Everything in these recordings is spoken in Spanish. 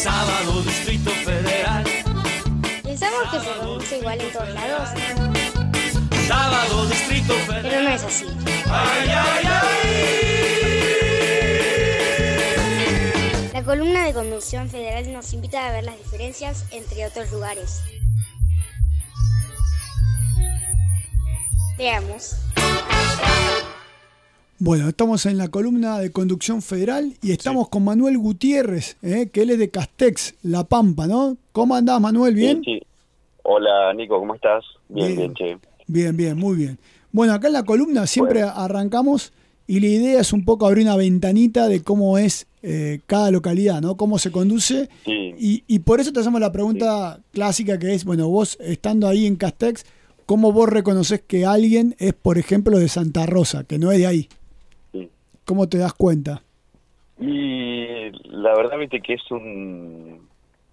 Sábado Distrito Federal. Pensamos que se pronuncia igual en todos lados, Sábado Distrito Federal. pero no es así. Ay, ay, ay. La columna de Conducción Federal nos invita a ver las diferencias entre otros lugares. Veamos. Bueno, estamos en la columna de Conducción Federal y estamos con Manuel Gutiérrez, que él es de Castex, La Pampa, ¿no? ¿Cómo andás, Manuel? ¿Bien? Sí. Hola, Nico, ¿cómo estás? Bien, che. Bien, muy bien. Bueno, acá en la columna siempre arrancamos y la idea es un poco abrir una ventanita de cómo es cada localidad, ¿no? Cómo se conduce. Sí. Y por eso te hacemos la pregunta clásica que es, bueno, vos estando ahí en Castex, ¿cómo vos reconocés que alguien es, por ejemplo, de Santa Rosa, que no es de ahí? Sí. ¿Cómo te das cuenta? Y la verdad, viste que es un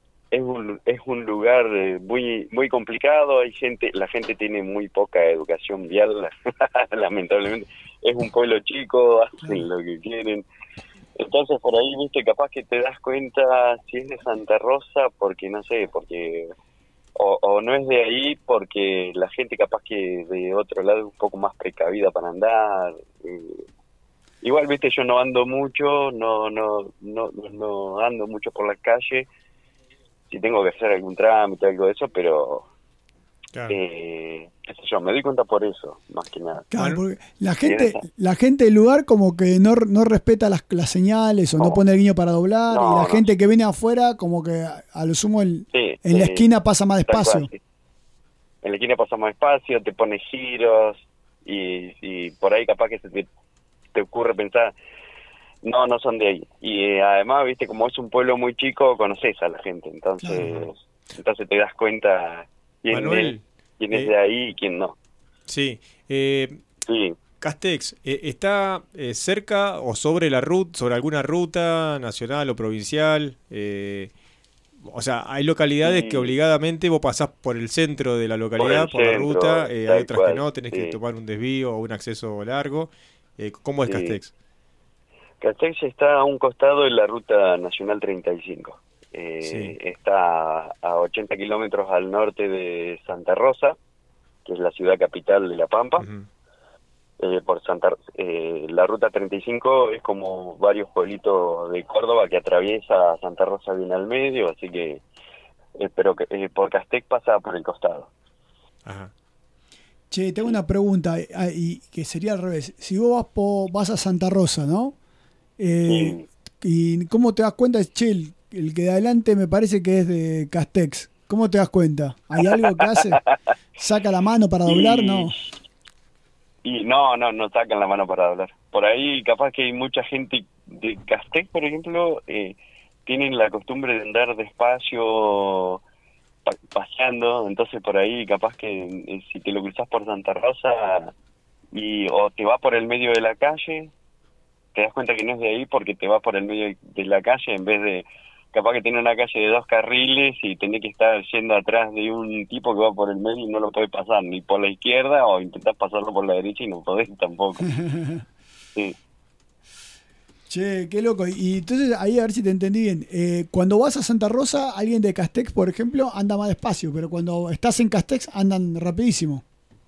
lugar muy complicado. La gente tiene muy poca educación vial, lamentablemente. Es un pueblo chico, hacen lo que quieren. Entonces por ahí, viste, capaz que te das cuenta si es de Santa Rosa, porque no sé, porque o no es de ahí, porque la gente capaz que de otro lado es un poco más precavida para andar. Igual, viste, yo no ando mucho, no ando mucho por la calle. Si tengo que hacer algún trámite, algo de eso, pero Claro. qué sé yo, me doy cuenta por eso, más que nada. Claro, porque la gente del lugar como que no respeta las señales o no pone el guiño para doblar, y la gente que viene afuera como que a lo sumo en la esquina pasa más despacio. Sí. En la esquina pasa más despacio, te pone giros y por ahí capaz que te ocurre pensar, no son de ahí. Y además, viste, como es un pueblo muy chico, conoces a la gente, entonces te das cuenta Manuel, quién es de ahí y quién no. Sí. Sí. Castex, ¿está cerca o sobre alguna ruta nacional o provincial? O sea, hay localidades que obligadamente vos pasás por el centro de la localidad, por la ruta, hay otras que no, tenés que tomar un desvío o un acceso largo. ¿Cómo es Castex? Castex está a un costado de la ruta nacional 35. Está a 80 kilómetros al norte de Santa Rosa, que es la ciudad capital de La Pampa. Uh-huh. La ruta 35 es como varios pueblitos de Córdoba que atraviesa Santa Rosa bien al medio, así que pero por Castex pasa por el costado. Ajá. Che, tengo una pregunta, y que sería al revés. Si vos vas a Santa Rosa, ¿no? ¿Y cómo te das cuenta? Che, el que de adelante me parece que es de Castex. ¿Cómo te das cuenta? ¿Hay algo que hace? ¿Saca la mano para doblar? No. Y no sacan la mano para doblar. Por ahí capaz que hay mucha gente de Castex, por ejemplo, tienen la costumbre de andar despacio paseando, entonces por ahí capaz que si te lo cruzas por Santa Rosa o te va por el medio de la calle, te das cuenta que no es de ahí porque te va por el medio de la calle en vez de, capaz que tiene una calle de 2 carriles y tenés que estar yendo atrás de un tipo que va por el medio y no lo podés pasar ni por la izquierda, o intentás pasarlo por la derecha y no podés tampoco. Sí. Che, qué loco. Y entonces ahí a ver si te entendí bien. Cuando vas a Santa Rosa, alguien de Castex, por ejemplo, anda más despacio, pero cuando estás en Castex andan rapidísimo.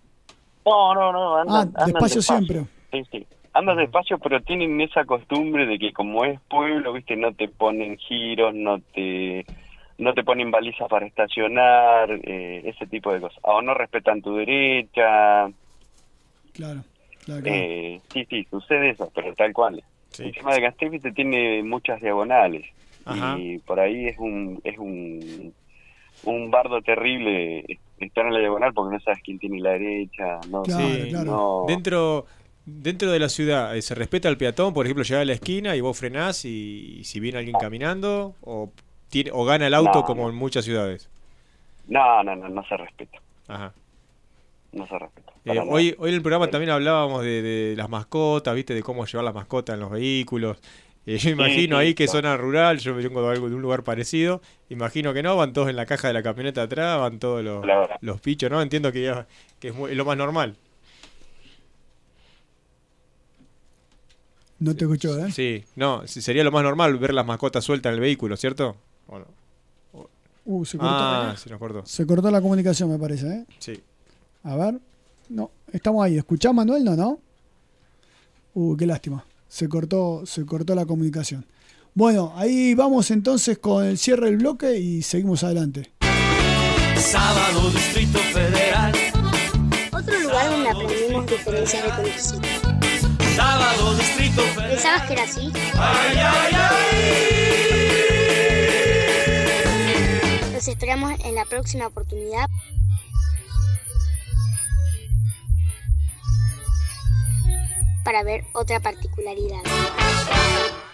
No, andan despacio siempre. Sí. Andan despacio, pero tienen esa costumbre de que como es pueblo, viste, no te ponen giros, no te ponen balizas para estacionar, ese tipo de cosas. O no respetan tu derecha. Claro. Sí, sucede eso, pero tal cual. Sí. El tema de Castex, viste, tiene muchas diagonales. Ajá. Y por ahí es un bardo terrible estar en la diagonal porque no sabes quién tiene la derecha. Claro. Dentro de la ciudad, ¿se respeta al peatón? Por ejemplo, llegar a la esquina y vos frenás y si viene alguien caminando, o gana el auto como en muchas ciudades. No se respeta. Ajá. No se respeta. Hoy en el programa también hablábamos de las mascotas, ¿viste? De cómo llevar las mascotas en los vehículos. Yo imagino ahí que zona rural, yo vengo de un lugar parecido, imagino que no, van todos en la caja de la camioneta atrás, van todos los pichos, ¿no? Entiendo que es lo más normal. No te escuchó, ¿eh? Sí, no, sería lo más normal ver las mascotas sueltas en el vehículo, ¿cierto? ¿O no? Se cortó. Se nos cortó. Se cortó la comunicación, me parece, ¿eh? Sí. A ver. No, estamos ahí. ¿Escuchás, Manuel? No. Qué lástima. Se cortó la comunicación. Bueno, ahí vamos entonces con el cierre del bloque y seguimos adelante. Sábado, Distrito Federal. Otro lugar donde aprendimos diferencias de conducción. Sábado, Distrito Federal. ¿Pensabas que era así? Ay, ay, ay. Los esperamos en la próxima oportunidad. Para ver otra particularidad.